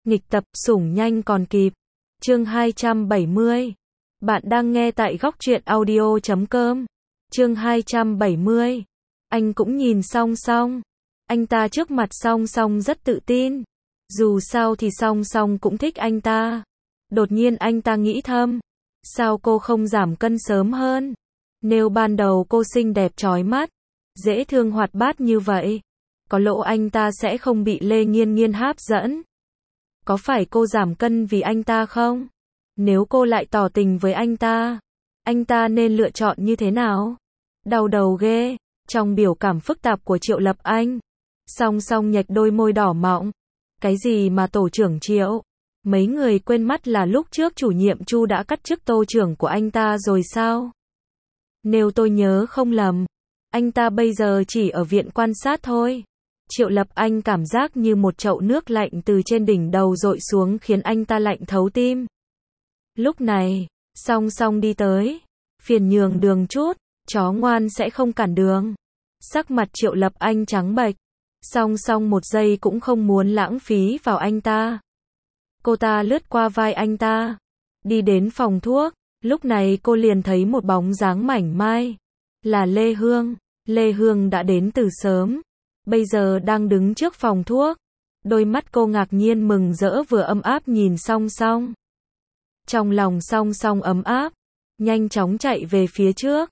Nghịch tập, sủng nhanh còn kịp. Chương 270. Bạn đang nghe tại góc truyện audio.com. Chương 270. Anh cũng nhìn Song Song. Anh ta trước mặt Song Song rất tự tin. Dù sao thì Song Song cũng thích anh ta. Đột nhiên anh ta nghĩ thầm. Sao cô không giảm cân sớm hơn? Nếu ban đầu cô xinh đẹp chói mắt, dễ thương hoạt bát như vậy, có lẽ anh ta sẽ không bị Lê Nghiên Nghiên hấp dẫn. Có phải cô giảm cân vì anh ta không? Nếu cô lại tỏ tình với anh ta nên lựa chọn như thế nào? Đau đầu ghê. Trong biểu cảm phức tạp của Triệu Lập Anh, Song Song nhếch đôi môi đỏ mọng. Cái gì mà tổ trưởng Triệu? Mấy người quên mất là lúc trước chủ nhiệm Chu đã cắt chức tô trưởng của anh ta rồi sao? Nếu tôi nhớ không lầm, anh ta bây giờ chỉ ở viện quan sát thôi. Triệu Lập Anh cảm giác như một chậu nước lạnh từ trên đỉnh đầu dội xuống khiến anh ta lạnh thấu tim. Lúc này, Song Song đi tới. Phiền nhường đường chút, chó ngoan sẽ không cản đường. Sắc mặt Triệu Lập Anh trắng bệch. Song Song một giây cũng không muốn lãng phí vào anh ta. Cô ta lướt qua vai anh ta, đi đến phòng thuốc. Lúc này cô liền thấy một bóng dáng mảnh mai. Là Lê Hương. Lê Hương đã đến từ sớm, bây giờ đang đứng trước phòng thuốc. Đôi mắt cô ngạc nhiên mừng rỡ vừa ấm áp nhìn Song Song. Trong lòng Song Song ấm áp, nhanh chóng chạy về phía trước.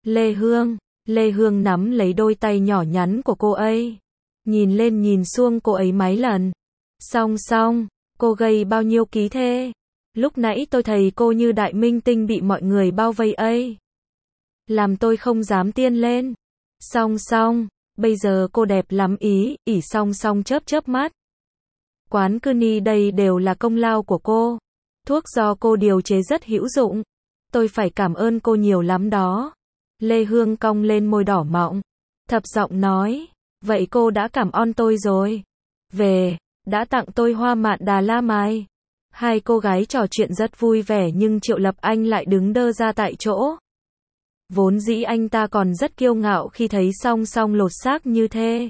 Lê Hương nắm lấy đôi tay nhỏ nhắn của cô ấy, nhìn lên nhìn xuống cô ấy mấy lần. Song Song, cô gầy bao nhiêu ký thế? Lúc nãy tôi thấy cô như đại minh tinh bị mọi người bao vây ấy. Làm tôi không dám tiên lên. Song Song, bây giờ cô đẹp lắm ỉ Song Song chớp mắt. Quán Cuni đây đều là công lao của cô. Thuốc do cô điều chế rất hữu dụng. Tôi phải cảm ơn cô nhiều lắm đó. Lê Hương cong lên môi đỏ mọng, thấp giọng nói. Vậy cô đã cảm ơn tôi rồi. Đã tặng tôi hoa mạn Đà La Mai. Hai cô gái trò chuyện rất vui vẻ nhưng Triệu Lập Anh lại đứng đơ ra tại chỗ. Vốn dĩ anh ta còn rất kiêu ngạo khi thấy Song Song lột xác như thế.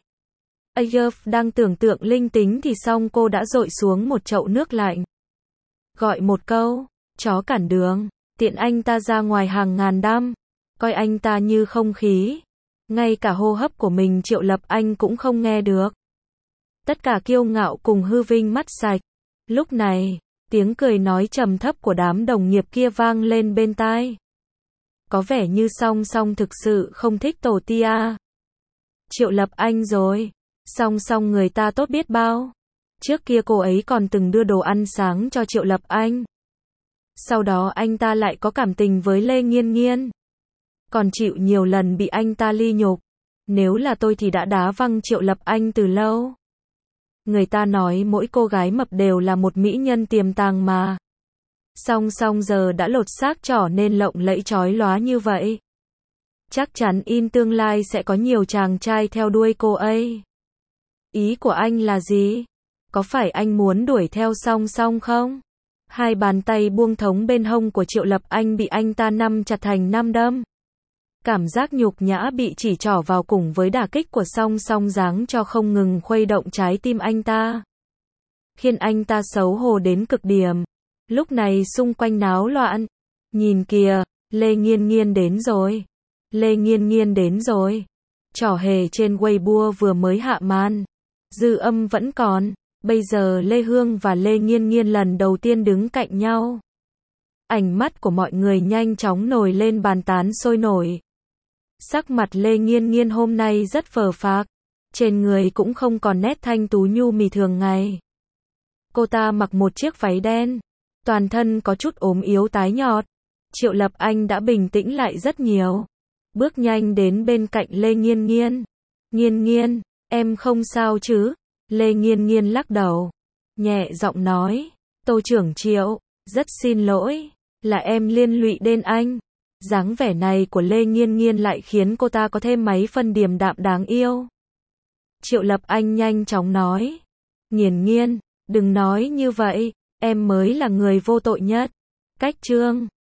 Đang tưởng tượng linh tính thì xong cô đã dội xuống một chậu nước lạnh. Gọi một câu, chó cản đường, tiện anh ta ra ngoài hàng ngàn năm, coi anh ta như không khí. Ngay cả hô hấp của mình Triệu Lập Anh cũng không nghe được. Tất cả kiêu ngạo cùng hư vinh mất sạch. Lúc này, tiếng cười nói trầm thấp của đám đồng nghiệp kia vang lên bên tai. Có vẻ như Song Song thực sự không thích tổ tia. Triệu Lập Anh rồi. Song Song người ta tốt biết bao. Trước kia cô ấy còn từng đưa đồ ăn sáng cho Triệu Lập Anh. Sau đó anh ta lại có cảm tình với Lê Nghiên Nghiên. Còn chịu nhiều lần bị anh ta ly nhục. Nếu là tôi thì đã đá văng Triệu Lập Anh từ lâu. Người ta nói mỗi cô gái mập đều là một mỹ nhân tiềm tàng mà. Song Song giờ đã lột xác trở nên lộng lẫy chói lóa như vậy. Chắc chắn tương lai sẽ có nhiều chàng trai theo đuôi cô ấy. Ý của anh là gì? Có phải anh muốn đuổi theo Song Song không? Hai bàn tay buông thõng bên hông của Triệu Lập Anh bị anh ta nắm chặt thành nắm đấm. Cảm giác nhục nhã bị chỉ trỏ vào cùng với đả kích của Song Song giáng cho không ngừng khuấy động trái tim anh ta, khiến anh ta xấu hổ đến cực điểm. Lúc này xung quanh náo loạn. Nhìn kìa, Lê Nghiên Nghiên đến rồi. Lê Nghiên Nghiên đến rồi. Trò hề trên Weibo vừa mới hạ màn. Dư âm vẫn còn. Bây giờ Lê Hương và Lê Nghiên Nghiên lần đầu tiên đứng cạnh nhau. Ánh mắt của mọi người nhanh chóng nổi lên bàn tán sôi nổi. Sắc mặt Lê Nghiên Nghiên hôm nay rất phờ phạc. Trên người cũng không còn nét thanh tú nhu mì thường ngày. Cô ta mặc một chiếc váy đen. Toàn thân có chút ốm yếu tái nhợt. Triệu Lập Anh đã bình tĩnh lại rất nhiều. Bước nhanh đến bên cạnh Lê Nghiên Nghiên. Nghiên Nghiên, em không sao chứ? Lê Nghiên Nghiên lắc đầu. Nhẹ giọng nói. Tô trưởng Triệu, rất xin lỗi. Là em liên lụy đến anh. Dáng vẻ này của Lê Nghiên Nghiên lại khiến cô ta có thêm mấy phân điềm đạm đáng yêu. Triệu Lập Anh nhanh chóng nói. Nghiên Nghiên, đừng nói như vậy. Em mới là người vô tội nhất. Cách chương